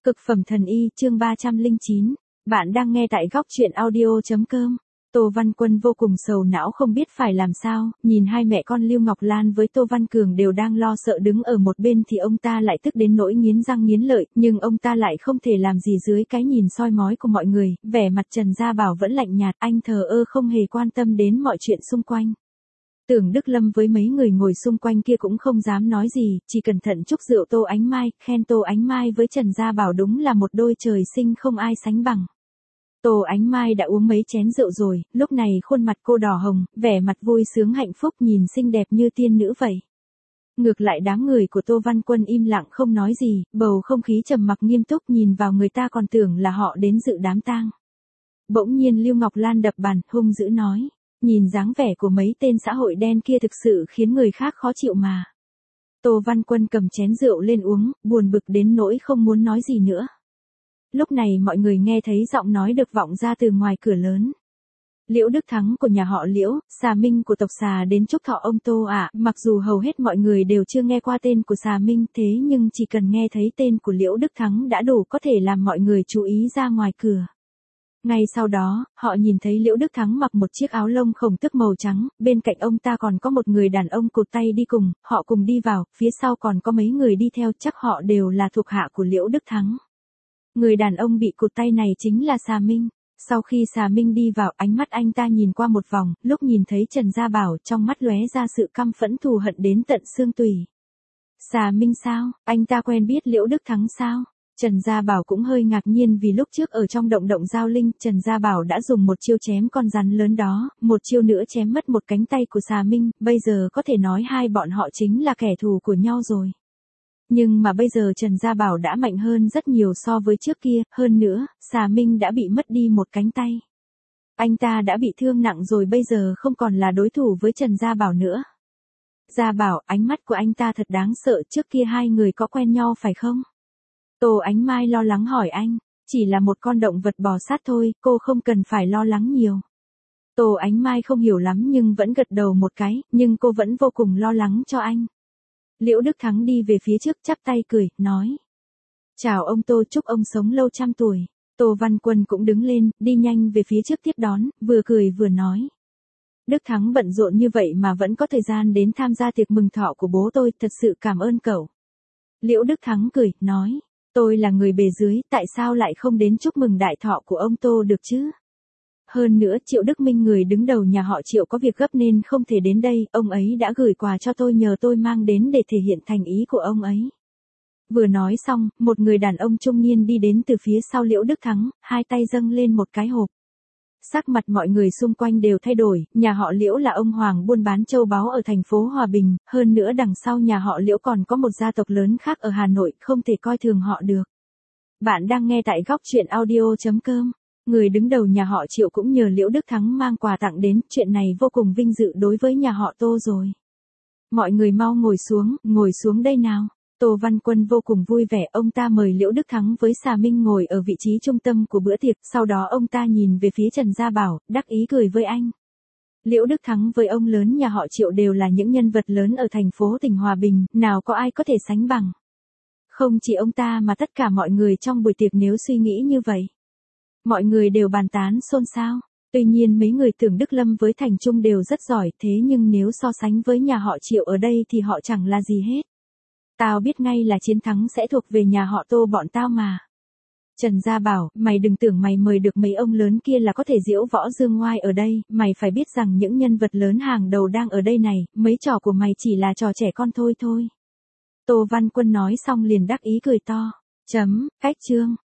Cực phẩm thần y chương 309. Bạn đang nghe tại góc truyện audio.com. Tô Văn Quân vô cùng sầu não không biết phải làm sao, nhìn hai mẹ con Lưu Ngọc Lan với Tô Văn Cường đều đang lo sợ đứng ở một bên thì ông ta lại tức đến nỗi nghiến răng nghiến lợi, nhưng ông ta lại không thể làm gì dưới cái nhìn soi mói của mọi người, vẻ mặt Trần Gia Bảo vẫn lạnh nhạt, anh thờ ơ không hề quan tâm đến mọi chuyện xung quanh. Tưởng Đức Lâm với mấy người ngồi xung quanh kia cũng không dám nói gì, chỉ cẩn thận chúc rượu Tô Ánh Mai, khen Tô Ánh Mai với Trần Gia Bảo đúng là một đôi trời sinh không ai sánh bằng. Tô Ánh Mai đã uống mấy chén rượu rồi, lúc này khuôn mặt cô đỏ hồng, vẻ mặt vui sướng hạnh phúc nhìn xinh đẹp như tiên nữ vậy. Ngược lại đám người của Tô Văn Quân im lặng không nói gì, bầu không khí trầm mặc nghiêm túc nhìn vào người ta còn tưởng là họ đến dự đám tang. Bỗng nhiên Lưu Ngọc Lan đập bàn, hung dữ nói. Nhìn dáng vẻ của mấy tên xã hội đen kia thực sự khiến người khác khó chịu mà. Tô Văn Quân cầm chén rượu lên uống, buồn bực đến nỗi không muốn nói gì nữa. Lúc này mọi người nghe thấy giọng nói được vọng ra từ ngoài cửa lớn. Liễu Đức Thắng của nhà họ Liễu, Xà Minh của tộc Xà đến chúc thọ ông Tô ạ. Mặc dù hầu hết mọi người đều chưa nghe qua tên của Xà Minh thế nhưng chỉ cần nghe thấy tên của Liễu Đức Thắng đã đủ có thể làm mọi người chú ý ra ngoài cửa. Ngay sau đó, họ nhìn thấy Liễu Đức Thắng mặc một chiếc áo lông khổng tước màu trắng, bên cạnh ông ta còn có một người đàn ông cụt tay đi cùng, họ cùng đi vào, phía sau còn có mấy người đi theo, chắc họ đều là thuộc hạ của Liễu Đức Thắng. Người đàn ông bị cụt tay này chính là Xà Minh. Sau khi Xà Minh đi vào, ánh mắt anh ta nhìn qua một vòng, lúc nhìn thấy Trần Gia Bảo, trong mắt lóe ra sự căm phẫn thù hận đến tận xương tủy. Xà Minh sao? Anh ta quen biết Liễu Đức Thắng sao? Trần Gia Bảo cũng hơi ngạc nhiên vì lúc trước ở trong động Giao Linh, Trần Gia Bảo đã dùng một chiêu chém con rắn lớn đó, một chiêu nữa chém mất một cánh tay của Xà Minh, bây giờ có thể nói hai bọn họ chính là kẻ thù của nhau rồi. Nhưng mà bây giờ Trần Gia Bảo đã mạnh hơn rất nhiều so với trước kia, hơn nữa, Xà Minh đã bị mất đi một cánh tay. Anh ta đã bị thương nặng rồi bây giờ không còn là đối thủ với Trần Gia Bảo nữa. Gia Bảo, ánh mắt của anh ta thật đáng sợ, trước kia hai người có quen nhau phải không? Tô Ánh Mai lo lắng hỏi anh, chỉ là một con động vật bò sát thôi, cô không cần phải lo lắng nhiều. Tô Ánh Mai không hiểu lắm nhưng vẫn gật đầu một cái, nhưng cô vẫn vô cùng lo lắng cho anh. Liễu Đức Thắng đi về phía trước chắp tay cười, nói. Chào ông Tô, chúc ông sống lâu trăm tuổi. Tô Văn Quân cũng đứng lên, đi nhanh về phía trước tiếp đón, vừa cười vừa nói. Đức Thắng bận rộn như vậy mà vẫn có thời gian đến tham gia tiệc mừng thọ của bố tôi, thật sự cảm ơn cậu. Liễu Đức Thắng cười, nói. Tôi là người bề dưới, tại sao lại không đến chúc mừng đại thọ của ông Tô được chứ? Hơn nữa Triệu Đức Minh người đứng đầu nhà họ Triệu có việc gấp nên không thể đến đây, ông ấy đã gửi quà cho tôi nhờ tôi mang đến để thể hiện thành ý của ông ấy. Vừa nói xong, một người đàn ông trung niên đi đến từ phía sau Liễu Đức Thắng, hai tay dâng lên một cái hộp. Sắc mặt mọi người xung quanh đều thay đổi, nhà họ Liễu là ông hoàng buôn bán châu báu ở thành phố Hòa Bình, hơn nữa đằng sau nhà họ Liễu còn có một gia tộc lớn khác ở Hà Nội, không thể coi thường họ được. Bạn đang nghe tại góc truyện audio.com. Người đứng đầu nhà họ Triệu cũng nhờ Liễu Đức Thắng mang quà tặng đến, chuyện này vô cùng vinh dự đối với nhà họ Tô rồi. Mọi người mau ngồi xuống đây nào. Tô Văn Quân vô cùng vui vẻ, ông ta mời Liễu Đức Thắng với Xà Minh ngồi ở vị trí trung tâm của bữa tiệc, sau đó ông ta nhìn về phía Trần Gia Bảo, đắc ý cười với anh. Liễu Đức Thắng với ông lớn nhà họ Triệu đều là những nhân vật lớn ở thành phố tỉnh Hòa Bình, nào có ai có thể sánh bằng. Không chỉ ông ta mà tất cả mọi người trong buổi tiệc nếu suy nghĩ như vậy. Mọi người đều bàn tán xôn xao. Tuy nhiên mấy người Tưởng Đức Lâm với Thành Trung đều rất giỏi, thế nhưng nếu so sánh với nhà họ Triệu ở đây thì họ chẳng là gì hết. Tao biết ngay là chiến thắng sẽ thuộc về nhà họ Tô bọn tao mà. Trần Gia Bảo, mày đừng tưởng mày mời được mấy ông lớn kia là có thể diễu võ dương ngoai ở đây, mày phải biết rằng những nhân vật lớn hàng đầu đang ở đây này, mấy trò của mày chỉ là trò trẻ con thôi. Tô Văn Quân nói xong liền đắc ý cười to. Cách chương.